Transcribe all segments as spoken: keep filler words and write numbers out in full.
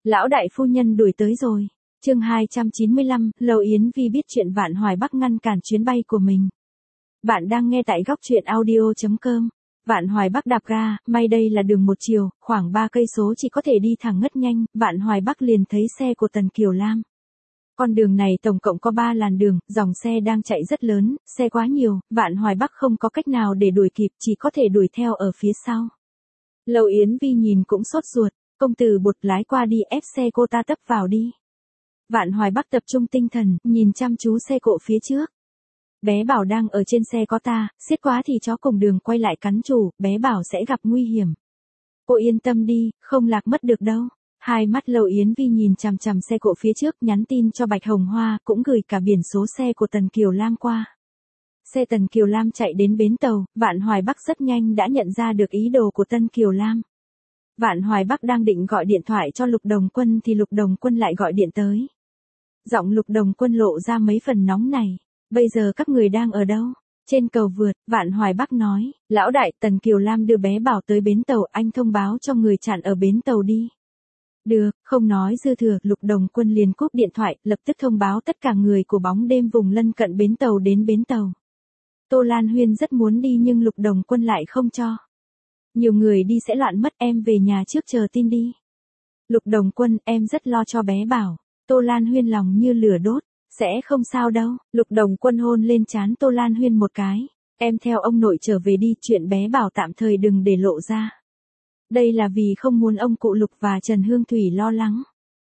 Lão đại phu nhân đuổi tới rồi. Chương hai trăm chín mươi lăm, Lâu Yến Vi biết chuyện Vạn Hoài Bắc ngăn cản chuyến bay của mình. Bạn đang nghe tại góc truyện audio chấm com. Vạn Hoài Bắc đạp ga, may đây là đường một chiều, khoảng ba cây số chỉ có thể đi thẳng ngất nhanh, Vạn Hoài Bắc liền thấy xe của Tần Kiều Lam. Con đường này tổng cộng có ba làn đường, dòng xe đang chạy rất lớn, xe quá nhiều, Vạn Hoài Bắc không có cách nào để đuổi kịp, chỉ có thể đuổi theo ở phía sau. Lâu Yến Vi nhìn cũng sốt ruột, công tử Bột lái qua đi, ép xe cô ta tấp vào đi. Vạn Hoài Bắc tập trung tinh thần, nhìn chăm chú xe cộ phía trước. Bé Bảo đang ở trên xe có ta, xiết quá thì chó cùng đường quay lại cắn chủ, bé Bảo sẽ gặp nguy hiểm. Cô yên tâm đi, không lạc mất được đâu. Hai mắt Lâu Yến Vi nhìn chằm chằm xe cộ phía trước, nhắn tin cho Bạch Hồng Hoa, cũng gửi cả biển số xe của Tần Kiều Lam qua. Xe Tần Kiều Lam chạy đến bến tàu, Vạn Hoài Bắc rất nhanh đã nhận ra được ý đồ của Tần Kiều Lam. Vạn Hoài Bắc đang định gọi điện thoại cho Lục Đồng Quân thì Lục Đồng Quân lại gọi điện tới. Giọng Lục Đồng Quân lộ ra mấy phần nóng này. Bây giờ các người đang ở đâu? Trên cầu vượt, Vạn Hoài Bắc nói, lão đại, Tần Kiều Lam đưa bé Bảo tới bến tàu, anh thông báo cho người chặn ở bến tàu đi. Được, không nói dư thừa, Lục Đồng Quân liền cúp điện thoại, lập tức thông báo tất cả người của bóng đêm vùng lân cận bến tàu đến bến tàu. Tô Lan Huyên rất muốn đi nhưng Lục Đồng Quân lại không cho. Nhiều người đi sẽ loạn mất, em về nhà trước chờ tin đi. Lục Đồng Quân, em rất lo cho bé Bảo. Tô Lan Huyên lòng như lửa đốt. Sẽ không sao đâu. Lục Đồng Quân hôn lên trán Tô Lan Huyên một cái. Em theo ông nội trở về đi, chuyện bé Bảo tạm thời đừng để lộ ra. Đây là vì không muốn ông cụ Lục và Trần Hương Thủy lo lắng.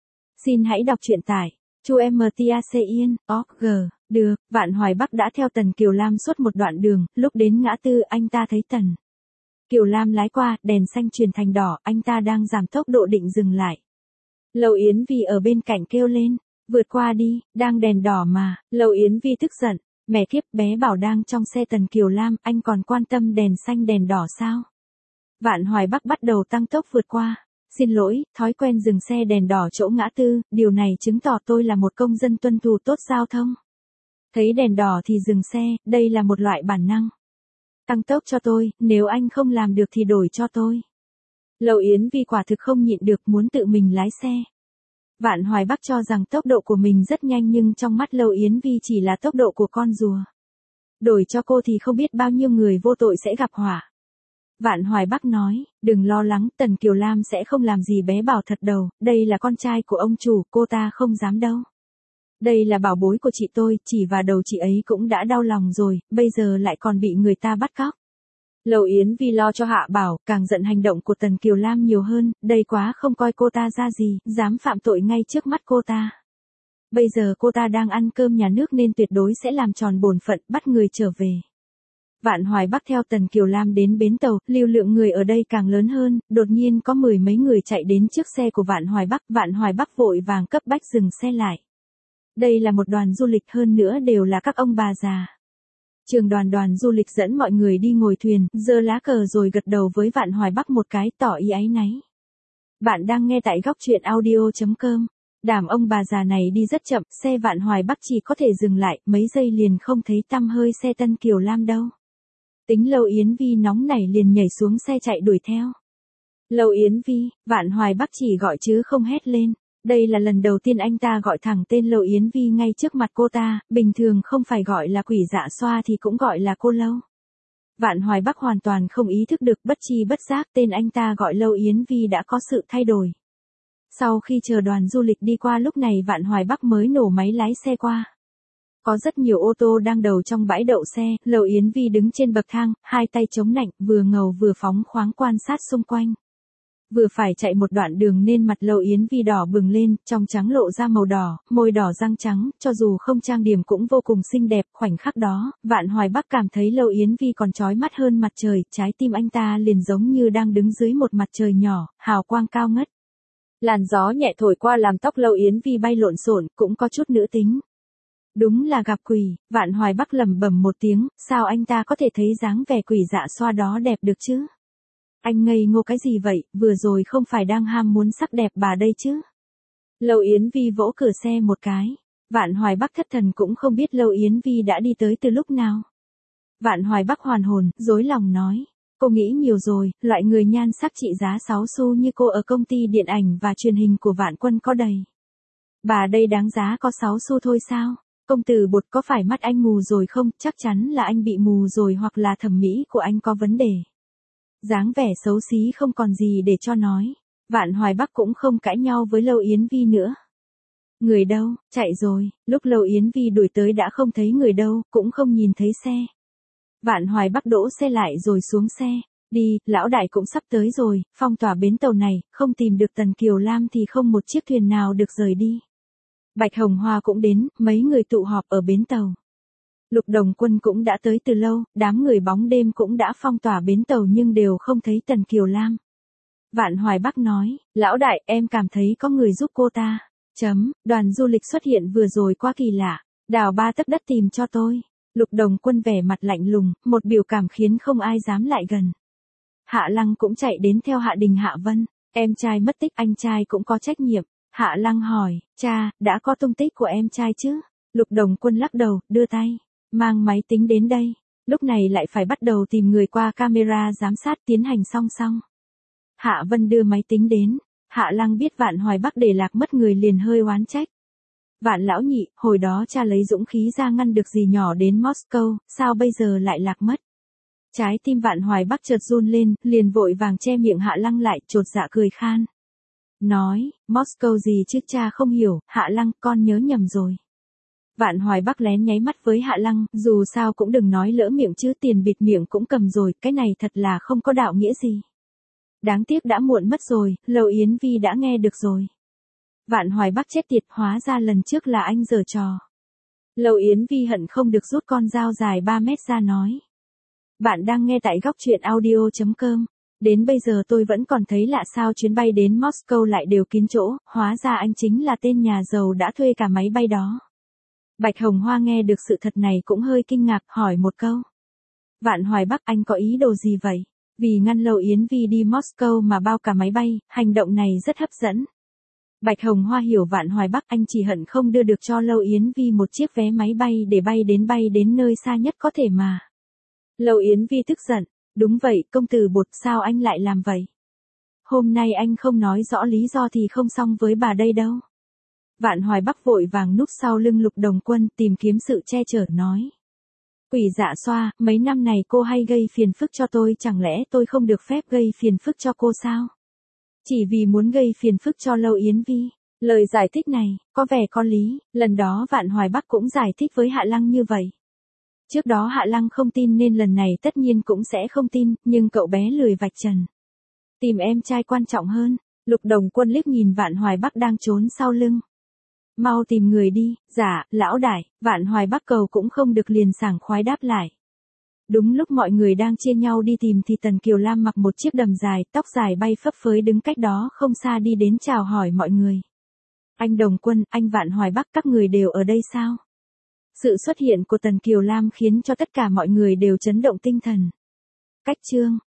Xin hãy đọc truyện tải. Chu em tê a xê yên, o g, được. Vạn Hoài Bắc đã theo Tần Kiều Lam suốt một đoạn đường, lúc đến ngã tư anh ta thấy Tần Kiều Lam lái qua, đèn xanh chuyển thành đỏ, anh ta đang giảm tốc độ định dừng lại. Lâu Yến Vi ở bên cạnh kêu lên. Vượt qua đi, đang đèn đỏ mà. Lâu Yến Vi tức giận, mẹ kiếp, bé Bảo đang trong xe Tần Kiều Lam, anh còn quan tâm đèn xanh đèn đỏ sao? Vạn Hoài Bắc bắt đầu tăng tốc vượt qua. Xin lỗi, thói quen dừng xe đèn đỏ chỗ ngã tư, điều này chứng tỏ tôi là một công dân tuân thủ tốt giao thông. Thấy đèn đỏ thì dừng xe, đây là một loại bản năng. Tăng tốc cho tôi, nếu anh không làm được thì đổi cho tôi. Lâu Yến Vi quả thực không nhịn được, muốn tự mình lái xe. Vạn Hoài Bắc cho rằng tốc độ của mình rất nhanh nhưng trong mắt Lâu Yến Vi chỉ là tốc độ của con rùa. Đổi cho cô thì không biết bao nhiêu người vô tội sẽ gặp họa. Vạn Hoài Bắc nói, đừng lo lắng, Tần Kiều Lam sẽ không làm gì bé Bảo thật đâu, đây là con trai của ông chủ, cô ta không dám đâu. Đây là bảo bối của chị tôi, chỉ vào đầu chị ấy cũng đã đau lòng rồi, bây giờ lại còn bị người ta bắt cóc. Lâu Yến Vi lo cho Hạ Bảo, càng giận hành động của Tần Kiều Lam nhiều hơn, đây quá không coi cô ta ra gì, dám phạm tội ngay trước mắt cô ta. Bây giờ cô ta đang ăn cơm nhà nước nên tuyệt đối sẽ làm tròn bổn phận, bắt người trở về. Vạn Hoài Bắc theo Tần Kiều Lam đến bến tàu, lưu lượng người ở đây càng lớn hơn, đột nhiên có mười mấy người chạy đến trước xe của Vạn Hoài Bắc, Vạn Hoài Bắc vội vàng cấp bách dừng xe lại. Đây là một đoàn du lịch, hơn nữa đều là các ông bà già. Trường đoàn đoàn du lịch dẫn mọi người đi ngồi thuyền, giơ lá cờ rồi gật đầu với Vạn Hoài Bắc một cái, tỏ ý áy náy. Bạn đang nghe tại góc truyện audio chấm com. Đám ông bà già này đi rất chậm, xe Vạn Hoài Bắc chỉ có thể dừng lại, mấy giây liền không thấy tăm hơi xe Tần Kiều Lam đâu. Tính Lâu Yến Vi nóng nảy liền nhảy xuống xe chạy đuổi theo. Lâu Yến Vi, Vạn Hoài Bắc chỉ gọi chứ không hét lên. Đây là lần đầu tiên anh ta gọi thẳng tên Lâu Yến Vi ngay trước mặt cô ta, bình thường không phải gọi là quỷ dạ xoa thì cũng gọi là cô Lâu. Vạn Hoài Bắc hoàn toàn không ý thức được, bất chi bất giác tên anh ta gọi Lâu Yến Vi đã có sự thay đổi. Sau khi chờ đoàn du lịch đi qua lúc này Vạn Hoài Bắc mới nổ máy lái xe qua. Có rất nhiều ô tô đang đậu trong bãi đậu xe, Lâu Yến Vi đứng trên bậc thang, hai tay chống nạnh, vừa ngầu vừa phóng khoáng quan sát xung quanh. Vừa phải chạy một đoạn đường nên mặt Lâu Yến Vi đỏ bừng lên, trong trắng lộ ra màu đỏ, môi đỏ răng trắng, cho dù không trang điểm cũng vô cùng xinh đẹp. Khoảnh khắc đó, Vạn Hoài Bắc cảm thấy Lâu Yến Vi còn chói mắt hơn mặt trời, trái tim anh ta liền giống như đang đứng dưới một mặt trời nhỏ, hào quang cao ngất. Làn gió nhẹ thổi qua làm tóc Lâu Yến Vi bay lộn xộn, cũng có chút nữ tính. Đúng là gặp quỷ, Vạn Hoài Bắc lẩm bẩm một tiếng, sao anh ta có thể thấy dáng vẻ quỷ dạ xoa đó đẹp được chứ? Anh ngây ngô cái gì vậy, vừa rồi không phải đang ham muốn sắc đẹp bà đây chứ? Lâu Yến Vi vỗ cửa xe một cái. Vạn Hoài Bắc thất thần cũng không biết Lâu Yến Vi đã đi tới từ lúc nào. Vạn Hoài Bắc hoàn hồn, rối lòng nói. Cô nghĩ nhiều rồi, loại người nhan sắc trị giá sáu xu như cô ở công ty điện ảnh và truyền hình của Vạn Quân có đầy. Bà đây đáng giá có sáu xu thôi sao? Công tử Bột, có phải mắt anh mù rồi không? Chắc chắn là anh bị mù rồi, hoặc là thẩm mỹ của anh có vấn đề. Dáng vẻ xấu xí không còn gì để cho nói. Vạn Hoài Bắc cũng không cãi nhau với Lâu Yến Vi nữa. Người đâu? Chạy rồi. Lúc Lâu Yến Vi đuổi tới đã không thấy người đâu, cũng không nhìn thấy xe. Vạn Hoài Bắc đỗ xe lại rồi xuống xe. Đi, lão đại cũng sắp tới rồi, phong tỏa bến tàu này, không tìm được Tần Kiều Lam thì không một chiếc thuyền nào được rời đi. Bạch Hồng Hoa cũng đến, mấy người tụ họp ở bến tàu. Lục Đồng Quân cũng đã tới từ lâu, đám người bóng đêm cũng đã phong tỏa bến tàu nhưng đều không thấy Tần Kiều Lam. Vạn Hoài Bắc nói, lão đại, em cảm thấy có người giúp cô ta. Chấm, đoàn du lịch xuất hiện vừa rồi quá kỳ lạ, đào ba tấc đất tìm cho tôi. Lục Đồng Quân vẻ mặt lạnh lùng, một biểu cảm khiến không ai dám lại gần. Hạ Lăng cũng chạy đến theo Hạ Đình Hạ Vân, em trai mất tích anh trai cũng có trách nhiệm. Hạ Lăng hỏi, cha, đã có tung tích của em trai chứ? Lục Đồng Quân lắc đầu, đưa tay, mang máy tính đến đây. Lúc này lại phải bắt đầu tìm người qua camera giám sát tiến hành song song. Hạ Vân đưa máy tính đến, Hạ Lăng biết Vạn Hoài Bắc để lạc mất người liền hơi oán trách. Vạn lão nhị, hồi đó cha lấy dũng khí ra ngăn được dì nhỏ đến Moscow, sao bây giờ lại lạc mất? Trái tim Vạn Hoài Bắc chợt run lên, liền vội vàng che miệng Hạ Lăng lại, chột dạ cười khan. Nói, Moscow gì chứ, cha không hiểu, Hạ Lăng, con nhớ nhầm rồi. Vạn Hoài Bắc lén nháy mắt với Hạ Lăng, dù sao cũng đừng nói lỡ miệng chứ, tiền bịt miệng cũng cầm rồi, cái này thật là không có đạo nghĩa gì. Đáng tiếc đã muộn mất rồi, Lâu Yến Vi đã nghe được rồi. Vạn Hoài Bắc chết tiệt, hóa ra lần trước là anh giở trò. Lâu Yến Vi hận không được rút con dao dài ba mét ra nói. Bạn đang nghe tại góc truyện audio chấm com. Đến bây giờ tôi vẫn còn thấy lạ sao chuyến bay đến Moscow lại đều kín chỗ, hóa ra anh chính là tên nhà giàu đã thuê cả máy bay đó. Bạch Hồng Hoa nghe được sự thật này cũng hơi kinh ngạc, hỏi một câu. Vạn Hoài Bắc, anh có ý đồ gì vậy? Vì ngăn Lâu Yến Vi đi Moscow mà bao cả máy bay, hành động này rất hấp dẫn. Bạch Hồng Hoa hiểu Vạn Hoài Bắc, anh chỉ hận không đưa được cho Lâu Yến Vi một chiếc vé máy bay để bay đến bay đến nơi xa nhất có thể mà. Lâu Yến Vi tức giận, đúng vậy, công tử Bột, sao anh lại làm vậy? Hôm nay anh không nói rõ lý do thì không xong với bà đây đâu. Vạn Hoài Bắc vội vàng núp sau lưng Lục Đồng Quân tìm kiếm sự che chở nói. Quỷ dạ xoa, mấy năm này cô hay gây phiền phức cho tôi, chẳng lẽ tôi không được phép gây phiền phức cho cô sao? Chỉ vì muốn gây phiền phức cho Lâu Yến Vi. Lời giải thích này, có vẻ có lý, lần đó Vạn Hoài Bắc cũng giải thích với Hạ Lăng như vậy. Trước đó Hạ Lăng không tin nên lần này tất nhiên cũng sẽ không tin, nhưng cậu bé lười vạch trần. Tìm em trai quan trọng hơn, Lục Đồng Quân liếc nhìn Vạn Hoài Bắc đang trốn sau lưng. Mau tìm người đi, dạ, lão đại, Vạn Hoài Bắc cầu cũng không được liền sảng khoái đáp lại. Đúng lúc mọi người đang chia nhau đi tìm thì Tần Kiều Lam mặc một chiếc đầm dài, tóc dài bay phấp phới đứng cách đó không xa đi đến chào hỏi mọi người. Anh Đồng Quân, anh Vạn Hoài Bắc, các người đều ở đây sao? Sự xuất hiện của Tần Kiều Lam khiến cho tất cả mọi người đều chấn động tinh thần. Cách chương